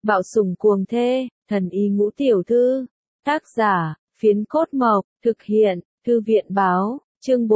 Bạo sủng cuồng thê, thần y ngũ tiểu thư. Tác giả, Phiến Cốt Mộc, thực hiện, Thư viện báo, chương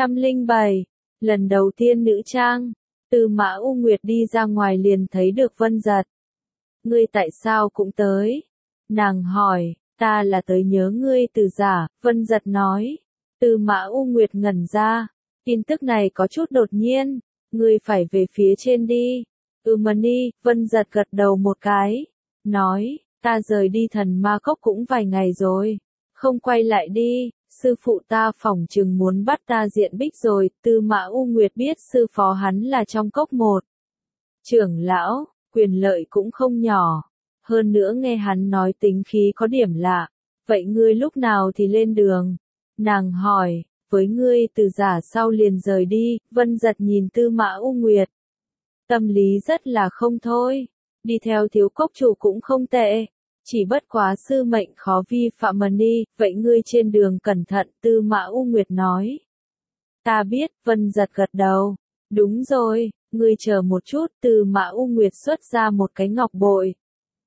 407. Lần đầu tiên nữ trang, Tư Mã U Nguyệt đi ra ngoài liền thấy được Vân Giật. Ngươi tại sao cũng tới? Nàng hỏi, ta là tới nhớ ngươi từ giả, Vân Giật nói. Tư Mã U Nguyệt ngẩn ra, tin tức này có chút đột nhiên, ngươi phải về phía trên đi. Mani, Vân Giật gật đầu một cái, nói, ta rời đi Thần Ma Cốc cũng vài ngày rồi, không quay lại đi, sư phụ ta phỏng chừng muốn bắt ta diện bích rồi. Tư Mã U Nguyệt biết sư phó hắn là trong cốc một trưởng lão, quyền lợi cũng không nhỏ, hơn nữa nghe hắn nói tính khí có điểm lạ. Vậy ngươi lúc nào thì lên đường? Nàng hỏi, với ngươi từ giả sau liền rời đi. Vân Giật nhìn Tư Mã U Nguyệt, tâm lý rất là không thôi, đi theo thiếu cốc chủ cũng không tệ, chỉ bất quá sư mệnh khó vi phạm Mani, vậy ngươi trên đường cẩn thận. Tư Mã U Nguyệt nói. Ta biết. Vân Giật gật đầu, đúng rồi, ngươi chờ một chút. Tư Mã U Nguyệt xuất ra một cái ngọc bội,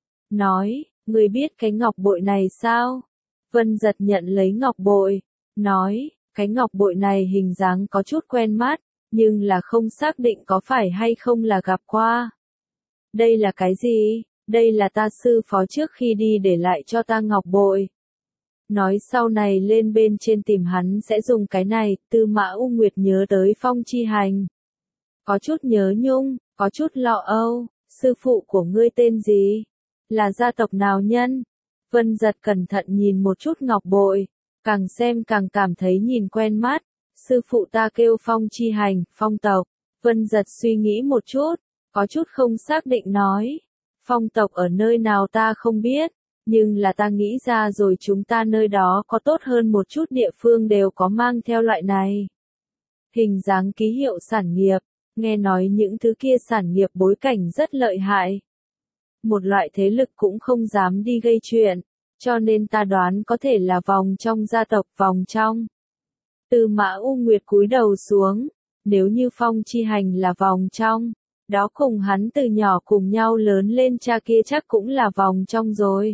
nói, ngươi biết cái ngọc bội này sao? Vân Giật nhận lấy ngọc bội, nói, cái ngọc bội này hình dáng có chút quen mắt, nhưng là không xác định có phải hay không là gặp qua. Đây là cái gì? Đây là ta sư phó trước khi đi để lại cho ta ngọc bội. Nói sau này lên bên trên tìm hắn sẽ dùng cái này. Tư Mã U Nguyệt nhớ tới Phong Chi Hành, có chút nhớ nhung, có chút lo âu. Sư phụ của ngươi tên gì? Là gia tộc nào nhân? Vân Giật cẩn thận nhìn một chút ngọc bội, càng xem càng cảm thấy nhìn quen mắt. Sư phụ ta kêu Phong Chi Hành, Phong tộc. Vân Giật suy nghĩ một chút, có chút không xác định nói, Phong tộc ở nơi nào ta không biết, nhưng là ta nghĩ ra rồi, chúng ta nơi đó có tốt hơn một chút địa phương đều có mang theo loại này hình dáng ký hiệu sản nghiệp, nghe nói những thứ kia sản nghiệp bối cảnh rất lợi hại. Một loại thế lực cũng không dám đi gây chuyện, cho nên ta đoán có thể là vòng trong gia tộc. Vòng trong. Tư Mã U Nguyệt cúi đầu xuống, nếu như Phong Chi Hành là vòng trong, đó cùng hắn từ nhỏ cùng nhau lớn lên cha kia chắc cũng là vòng trong rồi.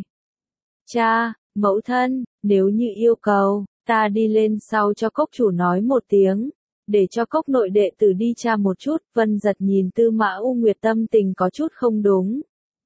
Cha, mẫu thân, nếu như yêu cầu, ta đi lên sau cho cốc chủ nói một tiếng, để cho cốc nội đệ tử đi tra một chút. Vân Giật nhìn Tư Mã U Nguyệt tâm tình có chút không đúng,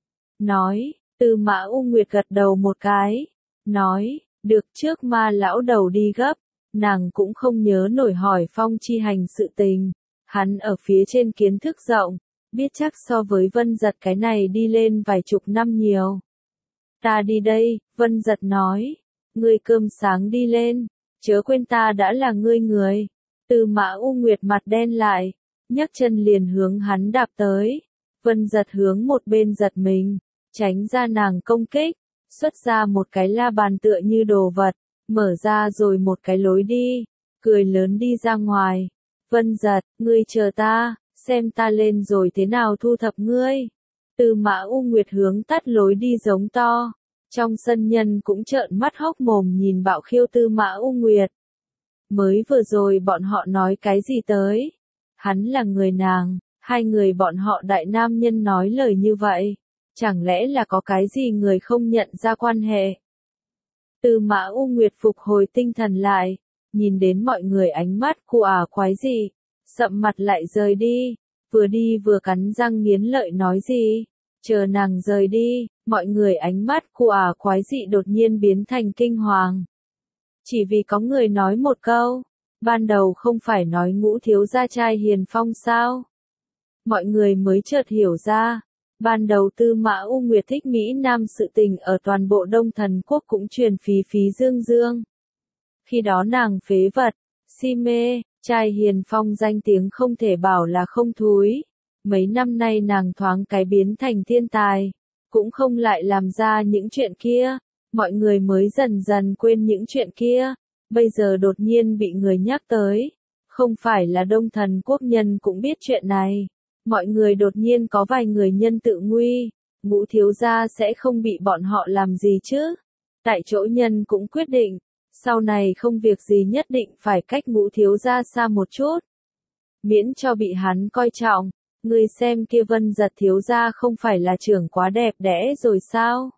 nói. Tư Mã U Nguyệt gật đầu một cái, nói, được. Trước Ma lão đầu đi gấp, nàng cũng không nhớ nổi hỏi Phong Chi Hành sự tình, hắn ở phía trên kiến thức rộng, biết chắc so với Vân Giật cái này đi lên vài chục năm nhiều. Ta đi đây. Vân Giật nói, ngươi cơm sáng đi lên, chớ quên ta đã là ngươi người. Tư Mã U Nguyệt mặt đen lại, nhấc chân liền hướng hắn đạp tới. Vân Giật hướng một bên giật mình, tránh ra nàng công kích, xuất ra một cái la bàn tựa như đồ vật, mở ra rồi một cái lối đi, cười lớn đi ra ngoài. Vân Giật, ngươi chờ ta, xem ta lên rồi thế nào thu thập ngươi. Tư Mã U Nguyệt hướng tắt lối đi giống to, trong sân nhân cũng trợn mắt hốc mồm nhìn bạo khiêu Tư Mã U Nguyệt. Mới vừa rồi bọn họ nói cái gì tới? Hắn là người nàng, hai người bọn họ đại nam nhân nói lời như vậy, chẳng lẽ là có cái gì người không nhận ra quan hệ? Tư Mã U Nguyệt phục hồi tinh thần lại, nhìn đến mọi người ánh mắt cu quái gì, sậm mặt lại rời đi vừa cắn răng nghiến lợi nói gì, chờ nàng rời đi, mọi người ánh mắt cu quái dị đột nhiên biến thành kinh hoàng. Chỉ vì có người nói một câu, ban đầu không phải nói Ngũ thiếu gia trai hiền phong sao? Mọi người mới chợt hiểu ra, ban đầu Tư Mã U Nguyệt thích Mỹ Nam sự tình ở toàn bộ Đông Thần Quốc cũng truyền phí phí dương dương. Khi đó nàng phế vật, si mê, trai hiền phong danh tiếng không thể bảo là không thúi. Mấy năm nay nàng thoáng cái biến thành thiên tài, cũng không lại làm ra những chuyện kia, mọi người mới dần dần quên những chuyện kia. Bây giờ đột nhiên bị người nhắc tới, không phải là Đông Thần Quốc nhân cũng biết chuyện này. Mọi người đột nhiên có vài người nhân tự nguy, Ngũ thiếu gia sẽ không bị bọn họ làm gì chứ? Tại chỗ nhân cũng quyết định, sau này không việc gì nhất định phải cách Ngũ thiếu gia xa một chút, miễn cho bị hắn coi trọng. Ngươi xem kia Vân Giật thiếu gia không phải là trưởng quá đẹp đẽ rồi sao?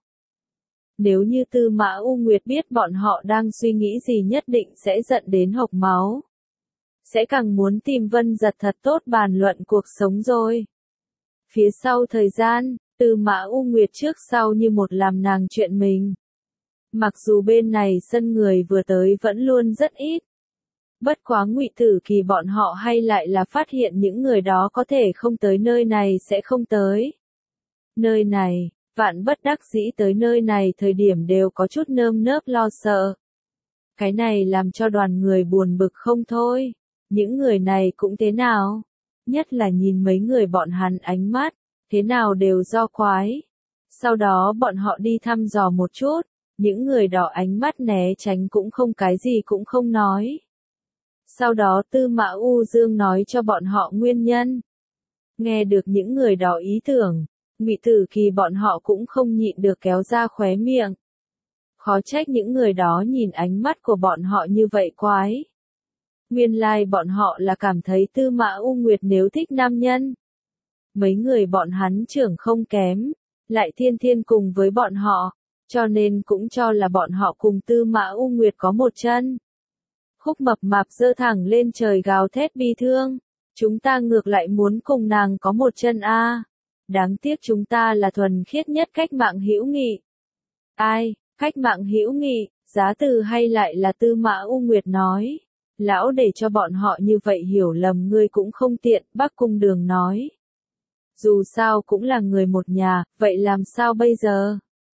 Nếu như Tư Mã U Nguyệt biết bọn họ đang suy nghĩ gì nhất định sẽ giận đến hộc máu. Sẽ càng muốn tìm Vân Giật thật tốt bàn luận cuộc sống rồi. Phía sau thời gian, Tư Mã U Nguyệt trước sau như một làm nàng chuyện mình. Mặc dù bên này sân người vừa tới vẫn luôn rất ít. Bất quá Ngụy Tử Kỳ bọn họ hay lại là phát hiện những người đó có thể không tới nơi này sẽ không tới. Nơi này, vạn bất đắc dĩ tới nơi này thời điểm đều có chút nơm nớp lo sợ. Cái này làm cho đoàn người buồn bực không thôi. Những người này cũng thế nào? Nhất là nhìn mấy người bọn hắn ánh mắt, thế nào đều do quái. Sau đó bọn họ đi thăm dò một chút, những người đó ánh mắt né tránh cũng không cái gì cũng không nói. Sau đó Tư Mã U Dương nói cho bọn họ nguyên nhân. Nghe được những người đó ý tưởng, Ngụy Tử Kỳ bọn họ cũng không nhịn được kéo ra khóe miệng. Khó trách những người đó nhìn ánh mắt của bọn họ như vậy quái. Nguyên lai bọn họ là cảm thấy Tư Mã U Nguyệt nếu thích nam nhân. Mấy người bọn hắn trưởng không kém, lại thiên thiên cùng với bọn họ, cho nên cũng cho là bọn họ cùng Tư Mã U Nguyệt có một chân. Khúc Mập Mạp giơ thẳng lên trời gào thét bi thương, chúng ta ngược lại muốn cùng nàng có một chân a. Đáng tiếc chúng ta là thuần khiết nhất cách mạng hữu nghị. Ai, cách mạng hữu nghị, Giá Từ hay lại là Tư Mã U Nguyệt nói. Lão để cho bọn họ như vậy hiểu lầm ngươi cũng không tiện, Bắc Cung Đường nói. Dù sao cũng là người một nhà, vậy làm sao bây giờ?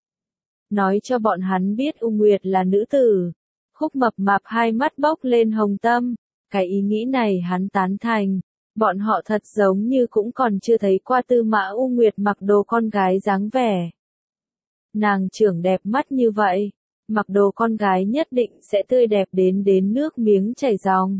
Nói cho bọn hắn biết U Nguyệt là nữ tử. Khúc Mập Mạp hai mắt bốc lên hồng tâm, cái ý nghĩ này hắn tán thành. Bọn họ thật giống như cũng còn chưa thấy qua Tư Mã U Nguyệt mặc đồ con gái dáng vẻ. Nàng trưởng đẹp mắt như vậy, mặc đồ con gái nhất định sẽ tươi đẹp đến nước miếng chảy ròng.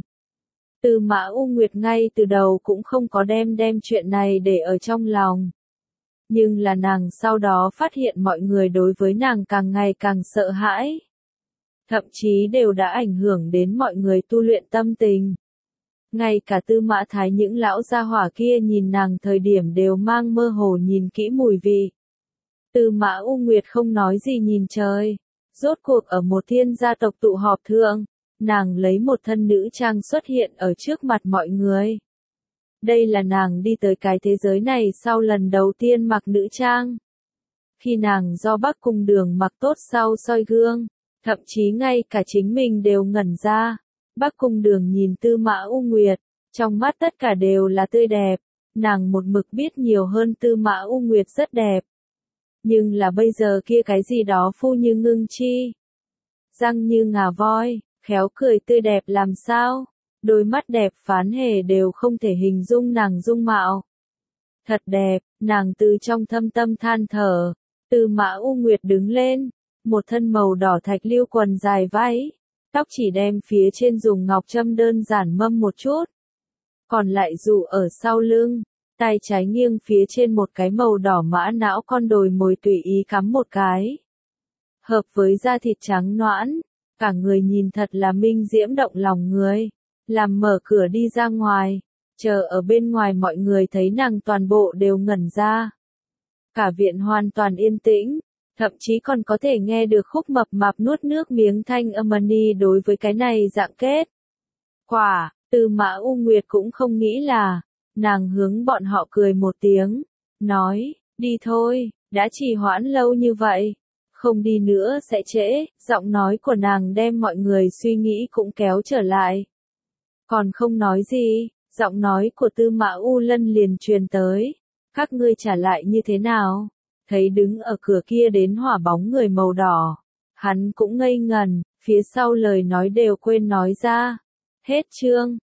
Tư Mã U Nguyệt ngay từ đầu cũng không có đem chuyện này để ở trong lòng. Nhưng là nàng sau đó phát hiện mọi người đối với nàng càng ngày càng sợ hãi. Thậm chí đều đã ảnh hưởng đến mọi người tu luyện tâm tình. Ngay cả Tư Mã Thái những lão gia hỏa kia nhìn nàng thời điểm đều mang mơ hồ nhìn kỹ mùi vị. Tư Mã U Nguyệt không nói gì nhìn trời. Rốt cuộc ở một thiên gia tộc tụ họp thượng, nàng lấy một thân nữ trang xuất hiện ở trước mặt mọi người. Đây là nàng đi tới cái thế giới này sau lần đầu tiên mặc nữ trang. Khi nàng do Bắc Cung Đường mặc tốt sau soi gương, thậm chí ngay cả chính mình đều ngẩn ra. Bắc Cung Đường nhìn Tư Mã U Nguyệt, trong mắt tất cả đều là tươi đẹp, nàng một mực biết nhiều hơn Tư Mã U Nguyệt rất đẹp. Nhưng là bây giờ kia cái gì đó phu như ngưng chi, răng như ngà voi, khéo cười tươi đẹp làm sao, đôi mắt đẹp phán hề đều không thể hình dung nàng dung mạo. Thật đẹp, nàng từ trong thâm tâm than thở. Tư Mã U Nguyệt đứng lên, một thân màu đỏ thạch liêu quần dài váy, tóc chỉ đem phía trên dùng ngọc châm đơn giản mâm một chút, còn lại dụ ở sau lưng, tay trái nghiêng phía trên một cái màu đỏ mã não con đồi mồi tùy ý cắm một cái. Hợp với da thịt trắng nõn, cả người nhìn thật là minh diễm động lòng người. Làm mở cửa đi ra ngoài, chờ ở bên ngoài mọi người thấy nàng toàn bộ đều ngẩn ra. Cả viện hoàn toàn yên tĩnh, thậm chí còn có thể nghe được Khúc Mập Mạp nuốt nước miếng thanh âm ni đối với cái này dạng kết. Quả, Tư Mã U Nguyệt cũng không nghĩ là, nàng hướng bọn họ cười một tiếng, nói, đi thôi, đã trì hoãn lâu như vậy, không đi nữa sẽ trễ, giọng nói của nàng đem mọi người suy nghĩ cũng kéo trở lại. Còn không nói gì, giọng nói của Tư Mã U Lân liền truyền tới, các ngươi trả lại như thế nào? Thấy đứng ở cửa kia đến hỏa bóng người màu đỏ, hắn cũng ngây ngần, phía sau lời nói đều quên nói ra. Hết chương.